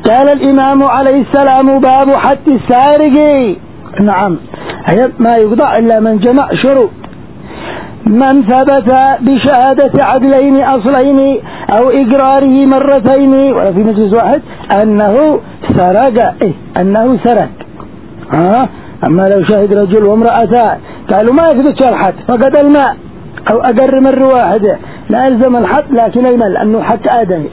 قال الإمام عليه السلام: باب حد السارق. نعم، ما يقضى إلا من جمع شروط: من ثبت بشهادة عدلين أصلين أو إقراره مرتين ولا في مجلس واحد أنه سرق، أنه سرق. أما لو شهد رجل وامرأتان قالوا ما يثبت الحد فقد الماء أو أقر مرة واحدة لا يلزم الحد لكن المال لأنه حد آدمي.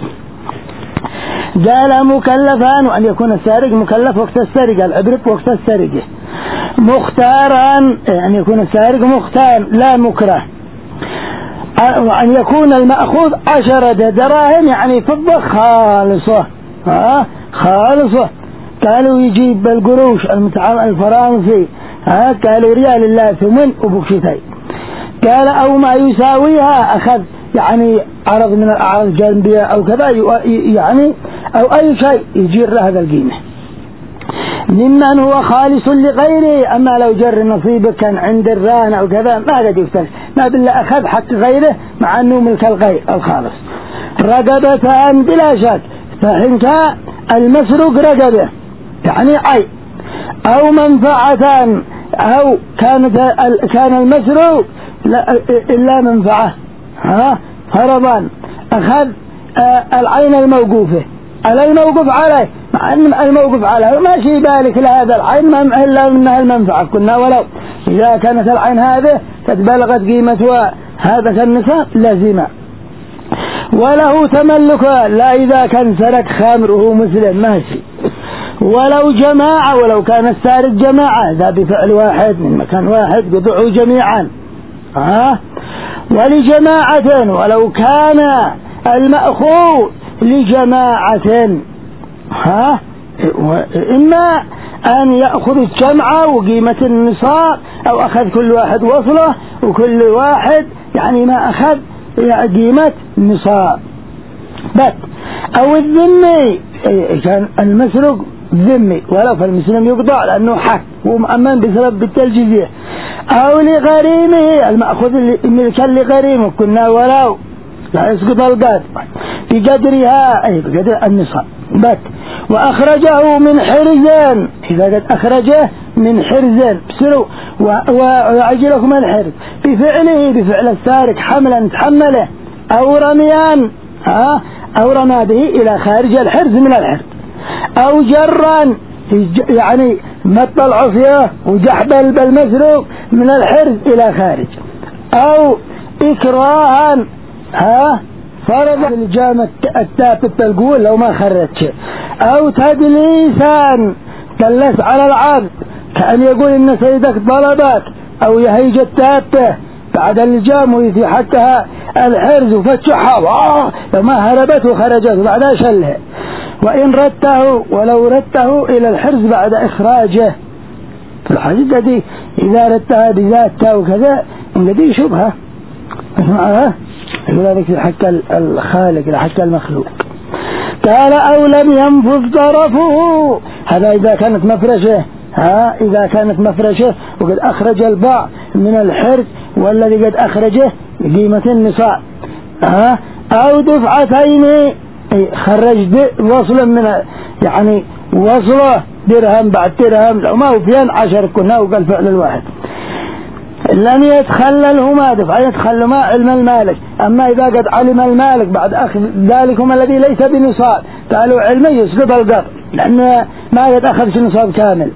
قال: مكلفان، وأن يكون السارق مكلف وقت السرقة، العبرة وقت السرقة. مختارا، أن يكون السارق مختار لا مكره. وأن يكون المأخوذ 10 دراهم يعني فضة خالصة، خالصة. قالوا يجيب بالقروش الفرنسي، قالوا ريال الله ثمن وبكشتين. قال: أو ما يساويها، أخذ يعني عرض من الأعراض الجانبية أو كذا يعني، أو أي شيء يجير له هذا القيمة. ممن هو خالص لغيره، أما لو جر نصيبه كان عند الرهن أو كذا ما قد يفتح، ما بالله أخذ حق غيره مع أنه ملك الغير الخالص. رقبتان بلا شك، فإن كان المسروق رقبه يعني عين، أو منفعتان، أو كان المسروق إلا منفعة، فرضا أخذ العين الموقوفة على الموقوف عليه، مع أن الموقوف عليه ما شيء بالك لهذا العين إلا منها المنفعة كنا، ولو إذا كانت العين هذه قد بلغت قيمتها هذا النصاب لازمة. وله تملكها، لا إذا كان سرق خامر وهو مسلم ماشي. ولو جماعة، ولو كان السارق جماعة، ذا بفعل واحد من مكان واحد قطعوا جميعا. ولجماعة، ولو كان المأخوذ لجماعة، إما أن يأخذ الجمعة وقيمة النصاب، أو أخذ كل واحد وصله وكل واحد يعني ما أخذ قيمة النصاب بس. أو الذمي، كان المسروق ذمي ولو فالمسلم يقضع لأنه حق ومؤمن بسبب بالتلجيزية. أو لغريمه، المأخذ ملكا لغريمه كنا ولو لا يسقط القاد بقدرها، أي بقدر النصاب بس. وأخرجه من حرزين، إذا قد أخرجه من حرزين بسروا ويعجلكم الحرز بفعل السارق حملا تحمله، أو رميان، أو رمى به إلى خارج الحرز من الحرز، أو جرا يعني مط العصية وجحبل بالمسروق من الحرز إلى خارج، أو إكراها، فرض الجامة التابت تلقول لو ما خرجت، أو تدليسا دلس على العبد كأن يقول إن سيدك ضربك، أو يهيج التابة بعد الجام ويثي حتى الحرز وفتشحها لو ما هربت وخرجت بعدها شلها. وإن ردته، ولو ردته إلى الحرز بعد إخراجه، في الحقيقة دي إذا ردتها بذاتها وكذا إن دي شبهة اسمعها، يقول هذا حق الخالق لحق المخلوق. قال: أو لم ينفذ طرفه، هذا إذا كانت مفرشة، إذا كانت مفرشة وقد أخرج الباع من الحرز والذي قد أخرجه قيمة النصاب، أو دفعتين، خرج وصلا من يعني وصله درهم بعد درهم، لو ما هو فيان 10 كنا وقال فعل الواحد. لن يتخللهما دفع، يتخللهما علم المالك. أما إذا قد علم المالك بعد أخذ ذلكم الذي ليس بنصاب قالوا علمه يسقط القطع، لأن ما قد أخذ نصاب كامل.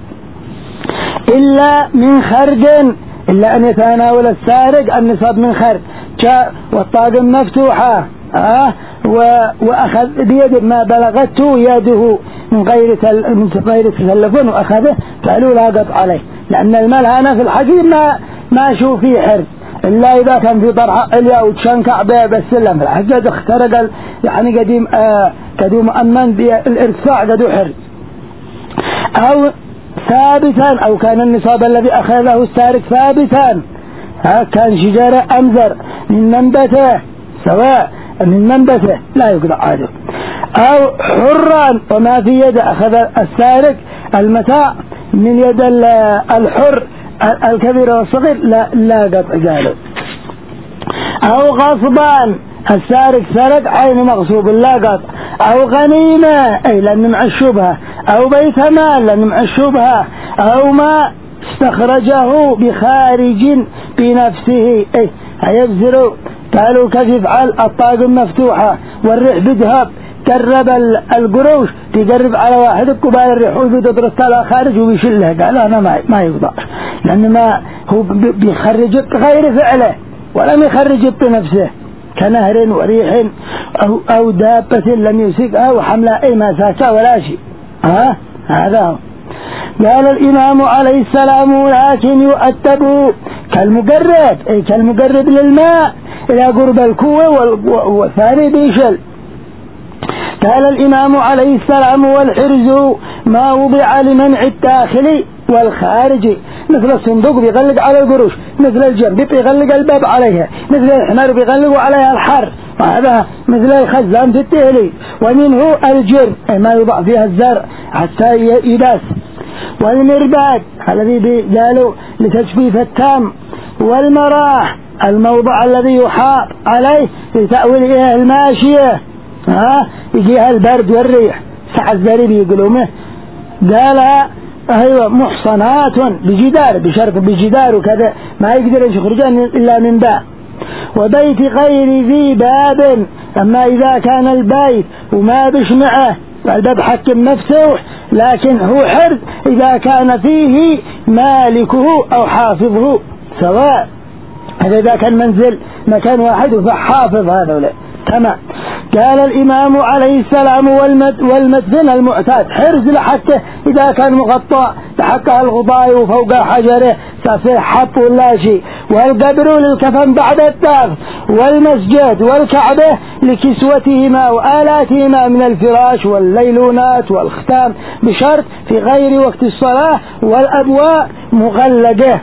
إلا من خرج، إلا أن يتناول السارق النصاب من خرج، والطاقم مفتوحة، وأخذ بيد ما بلغته يده من غير تسلفون وأخذه، قالوا لا قطع عليه، لأن المال هنا في الحقيقة ما شو فيه حرز إلا إذا كان في طرح عليا وتشنكع به بالسلم، في الحقيقة اخترق يعني قديم مؤمن بالارتفاع قدو حرز. أو ثابتا، أو كان النصاب الذي أخذه السارق ثابتا، كان شجرة أمزر من منبته، سواء من منبته لا يقطع عاده. أو حرا، وما في يد أخذ السارق المتاع من يد الحر الكبير والصغير لا قطع جاله. أو غصبا، السارق سرق عين مغصوب لا قطع، أو غنيمة أي لأن مع الشبهة، أو بيت مال لأن مع الشبهة، أو ما استخرجه بخارج بنفسه أي هيبزروا. قالوا كيف يفعل؟ الطاقم مفتوحة والريح بذهب، قرب القروش تقرب على واحد قبال الريح وتدرس على خارج وبيشلها. قال أنا ما يقدر، لأن ما هو بيخرج غير فعله ولم يخرج بنفسه، كنهر وريح أو دابة لم يمسكها وحملها أي ما ساكا ولا شيء. هذا هو. قال الإمام عليه السلام لكن يؤدب كالمقرب أي كالمقرب للماء إلى قرب الكوة والثاني بيشل. قال الإمام عليه السلام والحرز ما وضع لمنع الداخل والخارج، مثل الصندوق بيغلق على القروش، مثل الجنب بيغلق الباب عليها، مثل الحمار بيغلق عليها الحر، وهذا مثل الخزان في التهلي. ومنه الجر أي ما يوضع فيها الزرع حتى يباس، والمرباد الذي قالوا لتجفيف التام، والمراح الموضع الذي يحاط عليه لتأويل إليه الماشية يجيها البرد والريح ساعة الزريب يقولونه. قال أيوة محصنات بجدار بشرط بجدار وكذا ما يقدر يخرجان إلا من باب، وبيت غير ذي باب. أما إذا كان البيت وما بشمعه والباب حكم مفتوح لكن هو حرز، إذا كان فيه مالكه أو حافظه سواء، هذا إذا كان منزل مكان واحد فحافظ هذا ولا تمام. قال الإمام عليه السلام والمدفن المعتاد حرز لحكه إذا كان مغطى لحكه الغطاء وفوق حجره سافيه حب ولا شيء، والقبر للكفن بعد الدفن، والمسجد والكعبة لكسوتهما وآلاتهما من الفراش والليلونات والختام بشرط في غير وقت الصلاة، والأبواب مغلقة.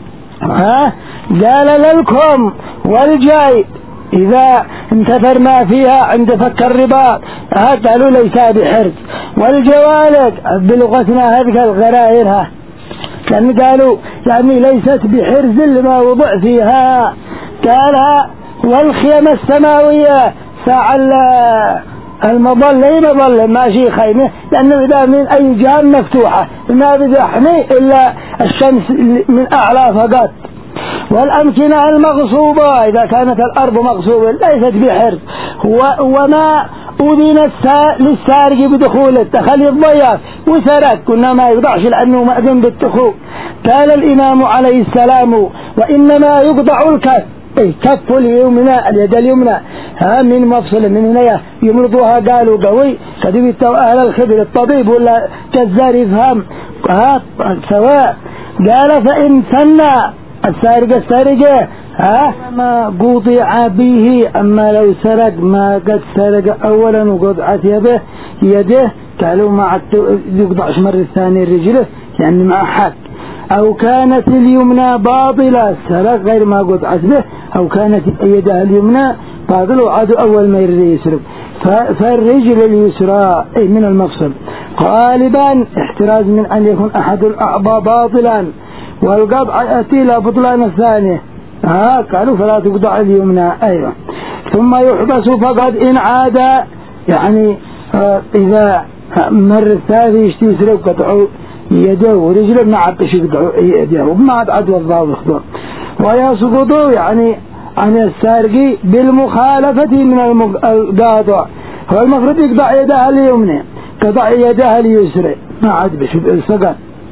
قال للكم والجاي إذا انتثر ما فيها عند فك الرباط قالوا ليس بحرز، والجوالد بلغتنا هذه الغرائرها لأن قالوا يعني ليست بحرز لما وضع فيها. قال والخيم السماوية ساعة المظل أي مظل ماشي خيمة، لأنه إذا من أي جهة مفتوحة ما بيحمي إلا الشمس من أعلى فقط. والأمكنة المغصوبة إذا كانت الأرض مغصوبة ليست بحرز. وما أذن للسارق بدخول التخلي الضياف وسرق كنا ما يقضعش لأنه مأذن بالدخول. قال الإمام عليه السلام وإنما يقضع الكف أي كف اليمنى اليد اليمنى من مفصل من هنا يمرضوها قالوا قوي كذب أهل الخبر الطبيب ولا جزار يفهم سواء. قال فإن سنى السارقة ما قطع به، أما لو سرق ما قد سرق أولا وقطعت يده قالوا ما عد يقطعش مرة ثانية رجله لأن ما حق، أو كانت اليمنى باطلة سرق غير ما قطعت به، أو كانت يده اليمنى باطلة وعادوا أول ما يريد يسرق. فالرجل اليسرى أي من المفصل غالبا احتراز من أن يكون أحد الأعضاء باطلا، والقطع يأتي لا بطلان الثانية قالوا فلا تقطع اليمنى. أيوة. ثم يحبس فقد إن عاد يعني إذا مر الثاني يسرق قطعوا يده ورجله ما عبش يقطعوا يده وما عاد وضعوا بخطوة. ويسقطوا يعني عن السارق بالمخالفة من القاطع، هو المفروض يقطع يدها اليمنى قطع يدها اليسرى ما عاد بش سقط.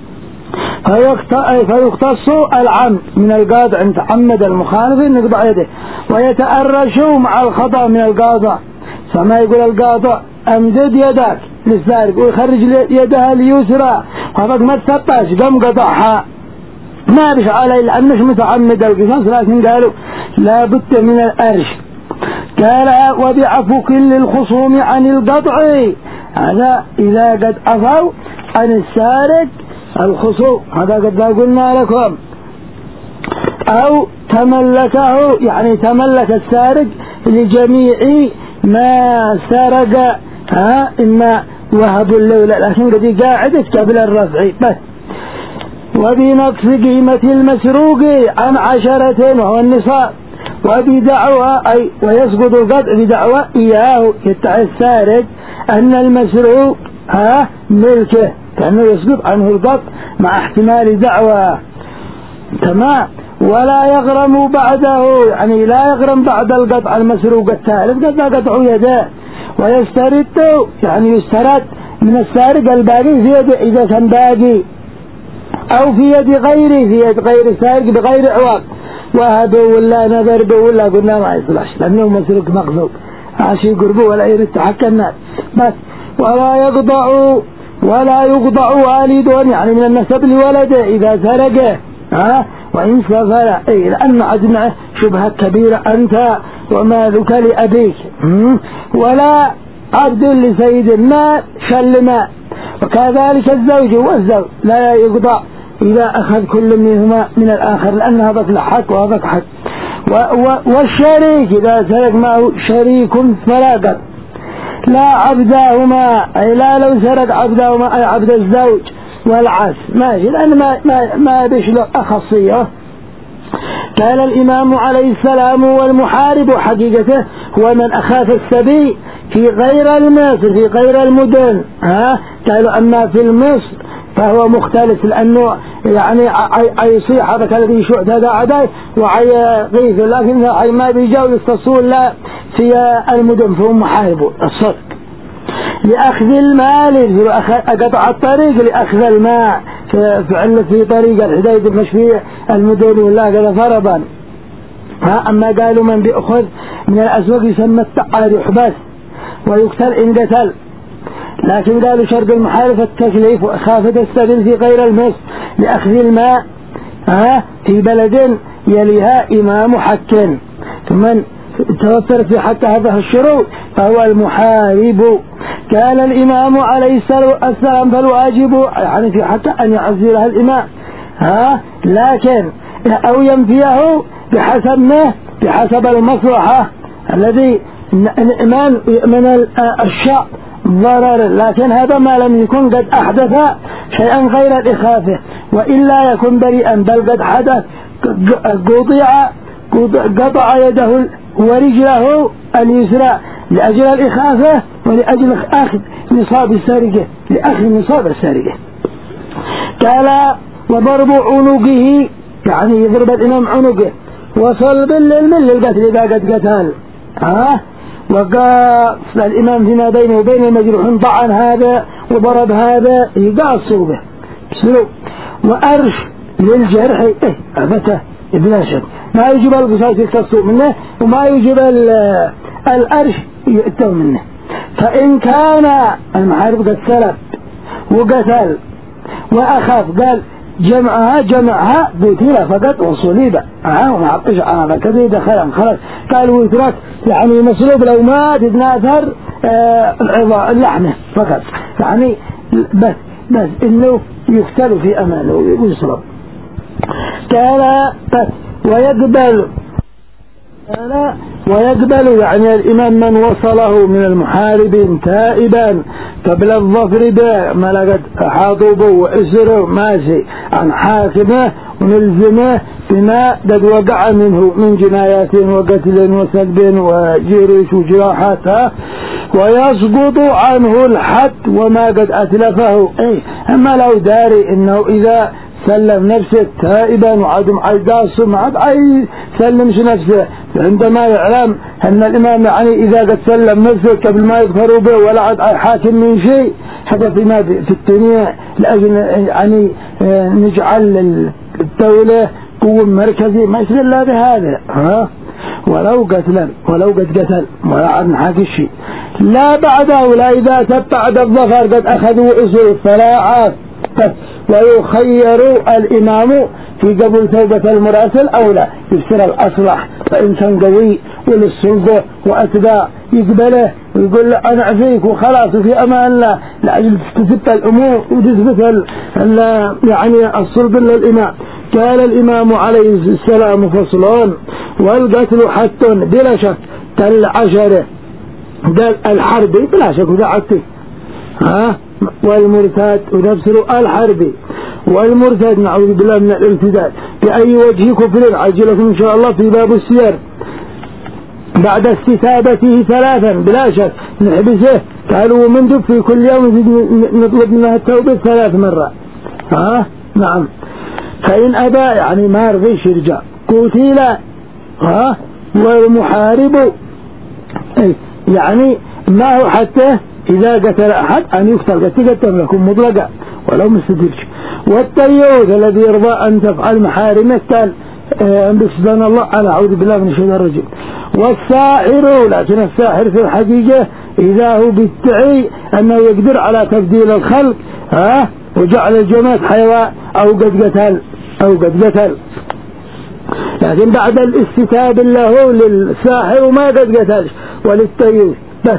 فيختص العمد من القاطع ان تعمد المخالف نقطع يده، ويتأرش مع الخطأ من القاطع. فما يقول القاطع امدد يدك للسارق ويخرج يدها اليسرى فقد ما تسطاش قم قطعها ما بش عليه لأن مش متعمد القصاص، لكن قالوا لا بد من الأرش. قال وبعفو كل الخصوم عن القطع، هذا إذا قد عفوا عن السارق الخصوم هذا قد قلنا لكم، أو تملكه يعني تملك السارق لجميع ما سرق إما وهب اللولى لكن قد قاعدت قبل الرفع بس. وبنقص قيمة المسروق عن 10 وهو النصاب، وبدعوى أي ويسقط القطع بدعوى إياه يدعي السارق أن المسروق ملكه، كأنه يسقط عنه القطع مع احتمال دعوى. تمام. ولا يغرم بعده، يعني لا يغرم بعد القطع المسروق الثالث قد قطع يده. ويسترد، يعني يسترد من السارق الباقي في يده إذا كان باقي، أو في يد غيره، في يد غير السارق بغير عوض. وهذا ولا نذر به ولا قلنا ما يصلحش لأنه مسروق مغصوب، عشي قربه ولا يرد حق الناس بس. ولا يقضع والد، يعني من النسب لولده إذا سرقه وإن سفر، لأن عدنا شبهة كبيرة أنت ومالك لأبيك. ولا عبد لسيد ما سلم. وكذلك الزوج والزوج لا يقضع إذا أخذ كل منهما من الآخر، لأن هذا حق وهذا حق. والشريك إذا سرق معه شريك فلا قضع. لا عبداهما، أي لا لو سرق عبداهما أي عبد الزوج والعكس ماشي، لأن ما بيشله أخصية. قال الإمام عليه السلام: والمحارب حقيقته هو من أخاف السبي في غير المصر، في غير المدن. قالوا أما في المصر فهو مختلف، لأنه يعني يصيح هذا الذي يشوع هذا عداي وعيغيث، لكن ما بيجاوز التصول لا في المدن، فهم محاربوا الصدق. لأخذ المال، قطع الطريق لأخذ الماء في طريق الحديد المشفية المدن ولا كذا فرضا. أما قالوا من بيأخذ من الأسواق يسمى التعاري حبس ويقتل إن قتل. لكن قالوا شرط المحارب التكليف وإخافة السبيل في غير المصر لأخذ الماء في بلد يليها إمام حق، ثم توفر في حتى هذا الشروط فهو المحارب. قال الإمام عليه السلام: فالواجب يعني في حق أن يعزلها الإمام لكن أو ينفيه بحسب المصلحة الذي الإمام من الشعب ضرر، لكن هذا ما لم يكن قد أحدث شيئا غير الإخافة، وإلا يكون بريئا، بل قد حدث قطع يده ورجله اليسرى لأجل الإخافة ولأجل أخذ نصاب السارقة، لأخذ نصاب السارقة. قال: وضرب عنقه، يعني يضرب الإمام عنقه، وصلب للقتل إذا قد قتل. وقال الإمام فيما بينه وبين المجروح طعن هذا وضرب هذا يقاص صوبه بسلوب. وأرش للجرح أبته بلا شك ما يجب القصاص يقتصوا منه، وما يجب الأرش يؤتوا منه. فإن كان المحارب قد سلب وقتل وأخاف قال جمعها بوتيلة فقط وصليبة وما عطش هذا كذي دخل خلاص. قال ويترك يعني مصلوب لو ما تتناثر العظام اللحمة فقط، يعني بس إنه يقتل في أمانه ويصلب. قال ويقبل يعني الإمام من وصله من المحاربين تائبا قبل الظفر به، ما لقد حاطبه وإسره ماشي عن حاكمه ونلزمه بما قد وقع منه من جنايات وقتل وسلب وجرش وجراحات، ويسقط عنه الحد وما قد أتلفه. أما لو داري إنه إذا سلم نفسه تائبا وعدم عيداس ما عاد سلمش نفسه، عندما يعلم أن الإمام يعني إذا قد سلم نفسه قبل ما يظهروا به ولا عاد حاكم من شيء حدث ما في الدنيا، لأجل يعني نجعل الدولة قوة مركزي ما يصير إلا بهذا. ولو قد قتل ولا عاد نحاكي شيء. لا بعده، لا إذا تبعد الظفر قد أخذوا إسره فلا عاد. ويخير الإمام في قبول توبة المراسل أو لا، يفسر الأصلح، فإن كان قوي وللسلطة وأتباع يقبله ويقول له أنا أعفيك وخلاص وفي أمان الله، لأجل تثبت الأمور وتثبت يعني الصلب للإمام. قال الإمام عليه السلام: فصلان والقتل حتى بلا شك. قال 10 قال الحرب بلا شك ودعته والمرتاد ونفسه الحربي والمرتاد نعوذ بالله من الارتداد بأي وجه كفر، عجلكم إن شاء الله في باب السير. بعد استتابته 3 بلا شك نحبسه. قالوا ومن في كل يوم نطلب منها التوبة 3 مرات. نعم. فإن أبى يعني ما رضيش يرجع قتل والمحارب يعني ما هو حتى إذا قتل أحد أن يقتل قتل لكم مطلقا ولو مستدرج. والتيوث الذي يرضى أن تفعل محارمه قال بسبحان الله أنا أعوذ بالله من الشيطان الرجيم. والساحر لكن الساحر في الحقيقة إذا هو بالتعي أنه يقدر على تبديل الخلق وجعل الجماد حيوان أو قد قتل لكن بعد الاستتاب له للساحر وما قد قتلش وللتيوث بس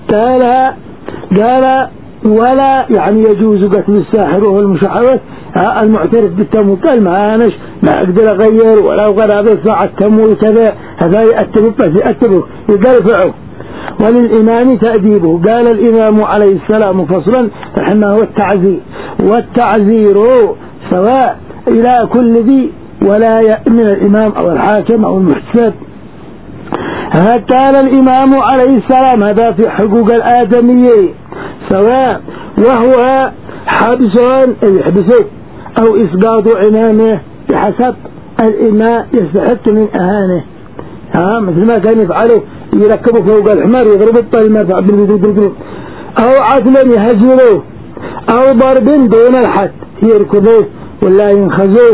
قال ولا يعني يجوز قتل الساحر وهو المشعوذ المعترف بالتمويل. قال ما أقدر أغير ولا أغير الساعة التمويل كذا هذا يأتبه يقرفعه. وللإمام تأديبه. قال الإمام عليه السلام فصلا رحمه هو والتعزير سواء إلى كل ذي ولا من الإمام أو الحاكم أو المحتسب. قال الإمام عليه السلام هذا في حقوق الآدميين سواء وهو يحبسه أو إسقاط عمامه بحسب الإماء يستحق من أهانه. مثل ما كان يفعله يركبه فوق الحمار يضرب الطلمة أو عدلا يهزله أو ضرب دون الحد يركضوه ولا ينخزوه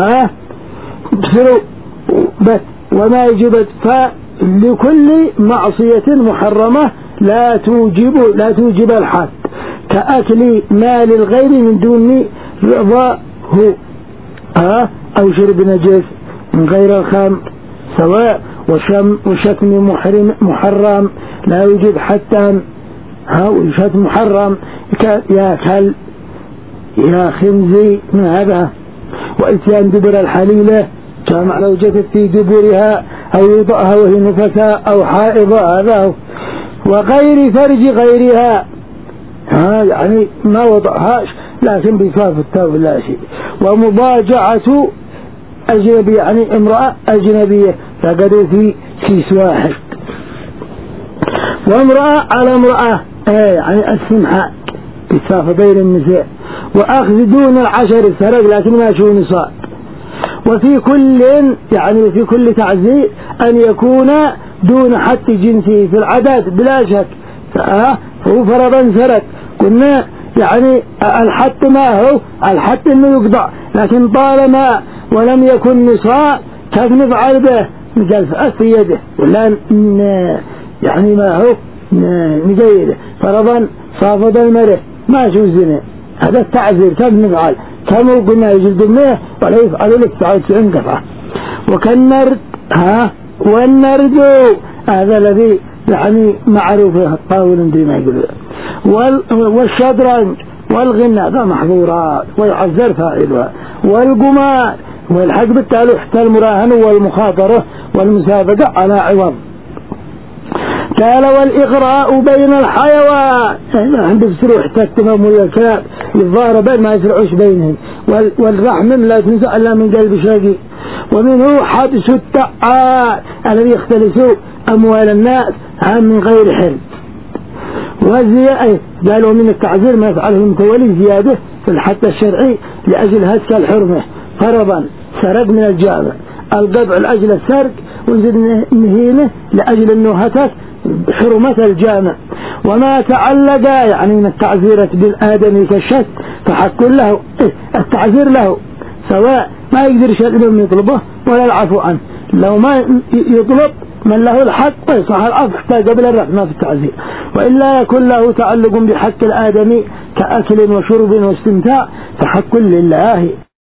بس وما يجب. فلكل معصية محرمة لا توجب الحد كأكل مال الغير من دون رضاه أو شرب نجس من غير الخمر سواء وشتم محرم لا يوجد حتى وشتم محرم يا كلب يا خنزي من هذا. وإتيان دبر الحليلة جامع لو جدت في دبرها أو يوضعها وهي نفساء أو حائضة هذا. وغير فرج غيرها يعني ما وضعهاش لكن بصاف التوب لا شيء. ومضاجعة أجنبية يعني امرأة أجنبية فقدوا في كيس واحد. وامرأة على امرأة يعني السمحة بصاف بين النساء. وأخذ دون 10 سرق لكن ما شو نصاب. وفي كل تعزير أن يكون دون حد جنسه في العدد بلا شك. هو فرضا سرق قلنا يعني الحد ما هو الحد انه يقطع لكن طالما ولم يكن نصاب كيف نفعل به نجلس في يده ولا يعني ما هو نجيده فرضا صافد المرء ما شو الزنا هذا التعزير كيف نفعل كم قلنا يجلد 100 ولا يفعل لك 99 قطعة. وكالنرد والنرد هذا الذي يعني معروف الطاول ندري ما يقول. والشطرنج والغنى هذا محظورات ويعذر فاعلها. والقمار والحق بالتالي حتى المراهن والمخاطرة والمسابقة على عوض. قال والإغراء بين الحيوان عند بسروح حتى التمام والكلاب يتضاربان ما يسرعوش بينهم. والرحم لا تنسى إلا من قلب شاقي. ومنه حبس التعال الذي يختلسوا أموال الناس من غير حل. قالوا من التعذير ما يفعله المتولي زيادة في الحد الشرعي لأجل هتك الحرمة فرضا سرق من الجامع القطع لأجل السرق ونزيد نهينه لأجل أنه هتك حرمة الجامع. وما تعلق يعني من التعذيرة بالآدمي كالشك فحق له التعذير له سواء ما يقدر شيء يطلبه ولا العفو عنه. لو ما يطلب من له الحق صح العفو حتى قبل الرحمة في التعذير. وإلا يكون له تعلق بحق الآدمي كأكل وشرب واستمتاع فحق لله.